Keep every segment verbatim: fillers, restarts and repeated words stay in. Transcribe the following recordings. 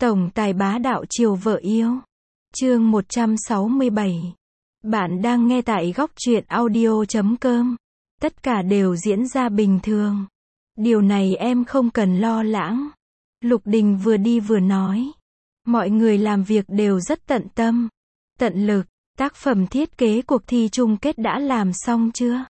Tổng tài bá đạo chiều vợ yêu. Chương một trăm sáu mươi bảy. Bạn đang nghe tại góc truyện audio chấm com. Tất cả đều diễn ra bình thường. Điều này em không cần lo lắng. Lục Đình vừa đi vừa nói. Mọi người làm việc đều rất tận tâm, tận lực. Tác phẩm thiết kế cuộc thi chung kết đã làm xong chưa?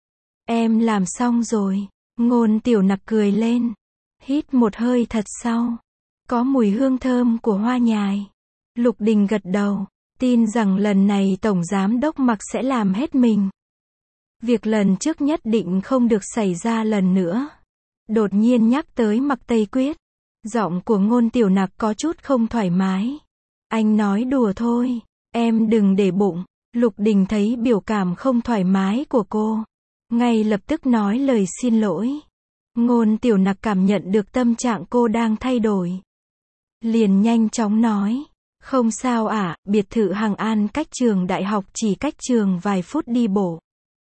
Em làm xong rồi. Ngôn Tiểu Nặc cười lên. Hít một hơi thật sâu. Có mùi hương thơm của hoa nhài. Lục Đình gật đầu. Tin rằng lần này Tổng Giám đốc Mạc sẽ làm hết mình. Việc lần trước nhất định không được xảy ra lần nữa. Đột nhiên nhắc tới Mạc Tây Quyết. Giọng của Ngôn Tiểu Nặc có chút không thoải mái. Anh nói đùa thôi. Em đừng để bụng. Lục Đình thấy biểu cảm không thoải mái của cô. Ngay lập tức nói lời xin lỗi. Ngôn Tiểu Nặc cảm nhận được tâm trạng cô đang thay đổi. Liền nhanh chóng nói. Không sao ạ, à, biệt thự Hằng An cách trường đại học chỉ cách trường vài phút đi bộ.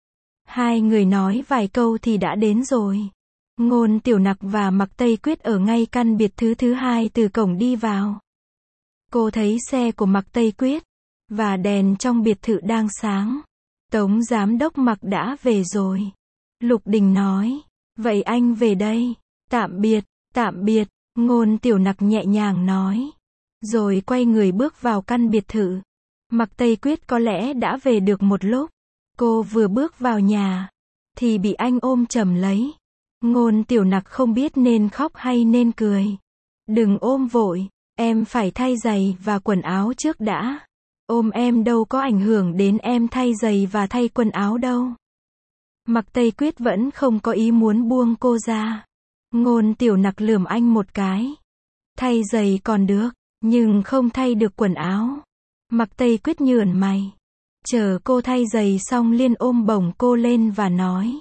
Hai người nói vài câu thì đã đến rồi. Ngôn Tiểu Nặc và Mạc Tây Quyết ở ngay căn biệt thự thứ hai từ cổng đi vào. Cô thấy xe của Mạc Tây Quyết và đèn trong biệt thự đang sáng. Tống Giám đốc Mạc đã về rồi. Lục Đình nói. Vậy anh về đây. Tạm biệt, tạm biệt. Ngôn Tiểu Nặc nhẹ nhàng nói. Rồi quay người bước vào căn biệt thự. Mạc Tây Quyết có lẽ đã về được một lúc. Cô vừa bước vào nhà thì bị anh ôm chầm lấy. Ngôn Tiểu Nặc không biết nên khóc hay nên cười. Đừng ôm vội, em phải thay giày và quần áo trước đã. Ôm em đâu có ảnh hưởng đến em thay giày và thay quần áo đâu. Mạc Tây Quyết vẫn không có ý muốn buông cô ra. Ngôn Tiểu Nặc lườm anh một cái. Thay giày còn được, nhưng không thay được quần áo. Mạc Tây Quyết nhướng mày. Chờ cô thay giày xong liền ôm bổng cô lên và nói.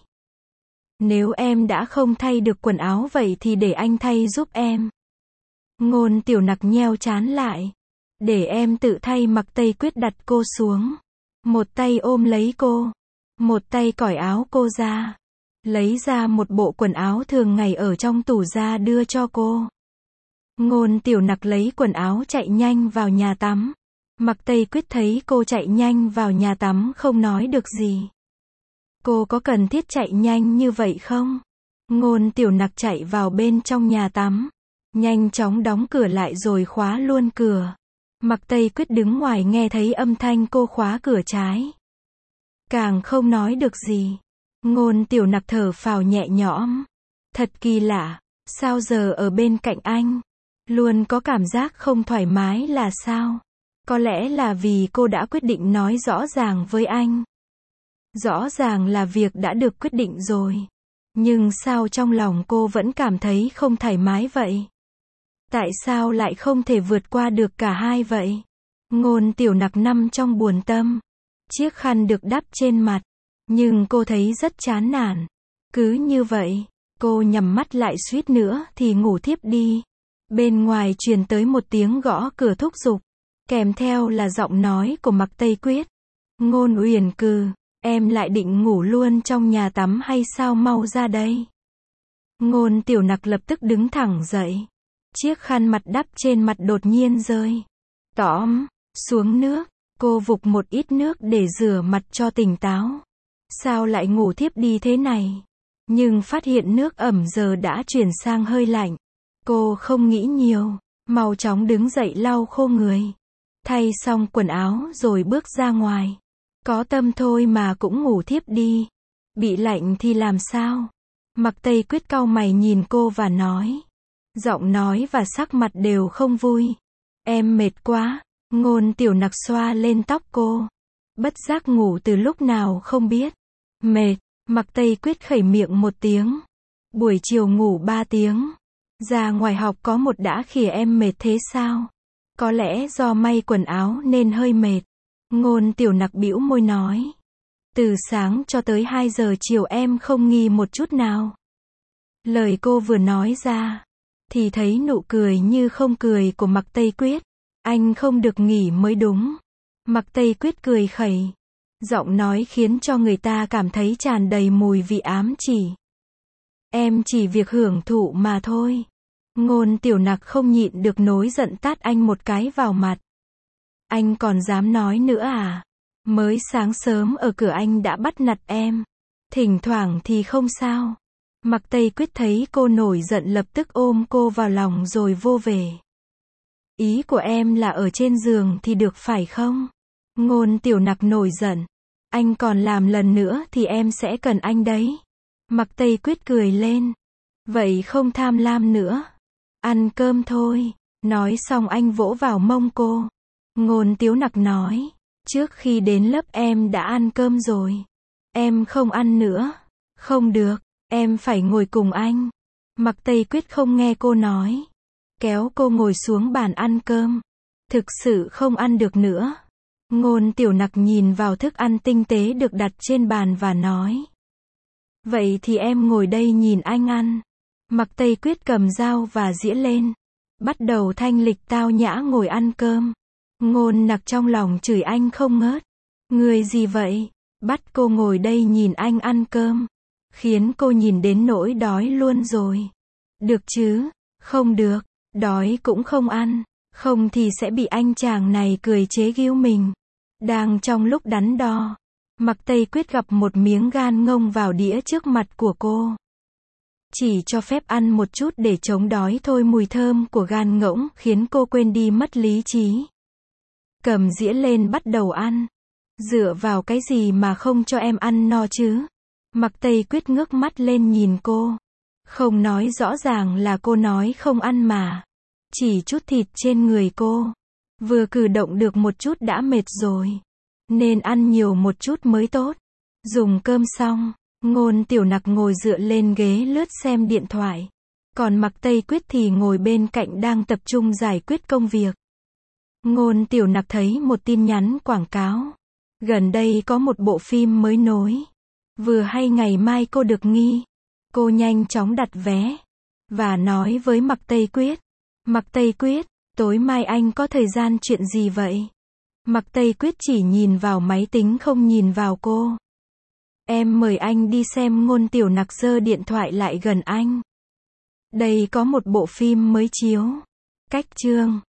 Nếu em đã không thay được quần áo vậy thì để anh thay giúp em. Ngôn Tiểu Nặc nheo trán lại. Để em tự thay. Mạc Tây Quyết đặt cô xuống. Một tay ôm lấy cô. Một tay cởi áo cô ra. Lấy ra một bộ quần áo thường ngày ở trong tủ ra đưa cho cô. Ngôn Tiểu Nặc lấy quần áo chạy nhanh vào nhà tắm. Mạc Tây Quyết thấy cô chạy nhanh vào nhà tắm không nói được gì. Cô có cần thiết chạy nhanh như vậy không? Ngôn Tiểu Nặc chạy vào bên trong nhà tắm. Nhanh chóng đóng cửa lại rồi khóa luôn cửa. Mạc Tây Quyết đứng ngoài nghe thấy âm thanh cô khóa cửa trái. Càng không nói được gì. Ngôn Tiểu Nặc thở phào nhẹ nhõm. Thật kỳ lạ. Sao giờ ở bên cạnh anh luôn có cảm giác không thoải mái là sao? Có lẽ là vì cô đã quyết định nói rõ ràng với anh. Rõ ràng là việc đã được quyết định rồi. Nhưng sao trong lòng cô vẫn cảm thấy không thoải mái vậy? Tại sao lại không thể vượt qua được cả hai vậy? Ngôn Tiểu Nặc nằm trong buồn tâm. Chiếc khăn được đắp trên mặt. Nhưng cô thấy rất chán nản. Cứ như vậy, cô nhắm mắt lại suýt nữa thì ngủ thiếp đi. Bên ngoài truyền tới một tiếng gõ cửa thúc giục. Kèm theo là giọng nói của Mạc Tây Quyết. Ngôn Uyển Cừ, em lại định ngủ luôn trong nhà tắm hay sao, mau ra đây. Ngôn Tiểu Nặc lập tức đứng thẳng dậy. Chiếc khăn mặt đắp trên mặt đột nhiên rơi. Tõm, xuống nước. Cô vục một ít nước để rửa mặt cho tỉnh táo. Sao lại ngủ thiếp đi thế này? Nhưng phát hiện nước ẩm giờ đã chuyển sang hơi lạnh. Cô không nghĩ nhiều. Mau chóng đứng dậy lau khô người. Thay xong quần áo rồi bước ra ngoài. Có tâm thôi mà cũng ngủ thiếp đi. Bị lạnh thì làm sao? Mạc Tây Quyết cau mày nhìn cô và nói. Giọng nói và sắc mặt đều không vui. Em mệt quá. Ngôn Tiểu Nặc xoa lên tóc cô. Bất giác ngủ từ lúc nào không biết. Mệt. Mạc Tây Quyết khẩy miệng một tiếng. Buổi chiều ngủ ba tiếng. Ra ngoài học có một đã khỉa em mệt thế sao? Có lẽ do may quần áo nên hơi mệt. Ngôn Tiểu Nặc bĩu môi nói. Từ sáng cho tới hai giờ chiều em không nghỉ một chút nào. Lời cô vừa nói ra thì thấy nụ cười như không cười của Mạc Tây Quyết. Anh không được nghỉ mới đúng. Mạc Tây Quyết cười khẩy. Giọng nói khiến cho người ta cảm thấy tràn đầy mùi vị ám chỉ. Em chỉ việc hưởng thụ mà thôi. Ngôn Tiểu Nặc không nhịn được nổi giận tát anh một cái vào mặt. Anh còn dám nói nữa à? Mới sáng sớm ở cửa anh đã bắt nạt em. Thỉnh thoảng thì không sao. Mạc Tây Quyết thấy cô nổi giận lập tức ôm cô vào lòng rồi vô về. Ý của em là ở trên giường thì được phải không? Ngôn Tiểu Nặc nổi giận. Anh còn làm lần nữa thì em sẽ cần anh đấy. Mạc Tây Quyết cười lên. Vậy không tham lam nữa. Ăn cơm thôi. Nói xong anh vỗ vào mông cô. Ngôn Tiểu Nặc nói. Trước khi đến lớp em đã ăn cơm rồi. Em không ăn nữa. Không được. Em phải ngồi cùng anh. Mạc Tây Quyết không nghe cô nói. Kéo cô ngồi xuống bàn ăn cơm. Thực sự không ăn được nữa. Ngôn Tiểu Nặc nhìn vào thức ăn tinh tế được đặt trên bàn và nói. Vậy thì em ngồi đây nhìn anh ăn. Mạc Tây Quyết cầm dao và dĩa lên. Bắt đầu thanh lịch tao nhã ngồi ăn cơm. Ngôn Nặc trong lòng chửi anh không ngớt. Người gì vậy? Bắt cô ngồi đây nhìn anh ăn cơm. Khiến cô nhìn đến nỗi đói luôn rồi. Được chứ? Không được. Đói cũng không ăn. Không thì sẽ bị anh chàng này cười chế giễu mình. Đang trong lúc đắn đo. Mạc Tây Quyết gặp một miếng gan ngông vào đĩa trước mặt của cô. Chỉ cho phép ăn một chút để chống đói thôi. Mùi thơm của gan ngỗng khiến cô quên đi mất lý trí. Cầm dĩa lên bắt đầu ăn. Dựa vào cái gì mà không cho em ăn no chứ? Mạc Tây Quyết ngước mắt lên nhìn cô. Không nói rõ ràng là cô nói không ăn mà. Chỉ chút thịt trên người cô. Vừa cử động được một chút đã mệt rồi. Nên ăn nhiều một chút mới tốt. Dùng cơm xong, Ngôn Tiểu Nặc ngồi dựa lên ghế lướt xem điện thoại. Còn Mạc Tây Quyết thì ngồi bên cạnh đang tập trung giải quyết công việc. Ngôn Tiểu Nặc thấy một tin nhắn quảng cáo. Gần đây có một bộ phim mới nối. Vừa hay ngày mai cô được nghi. Cô nhanh chóng đặt vé. Và nói với Mạc Tây Quyết. Mạc Tây Quyết, tối mai anh có thời gian chuyện gì vậy? Mạc Tây Quyết chỉ nhìn vào máy tính không nhìn vào cô. Em mời anh đi xem. Ngôn Tiểu Nặc giơ điện thoại lại gần anh. Đây có một bộ phim mới chiếu. Cách chương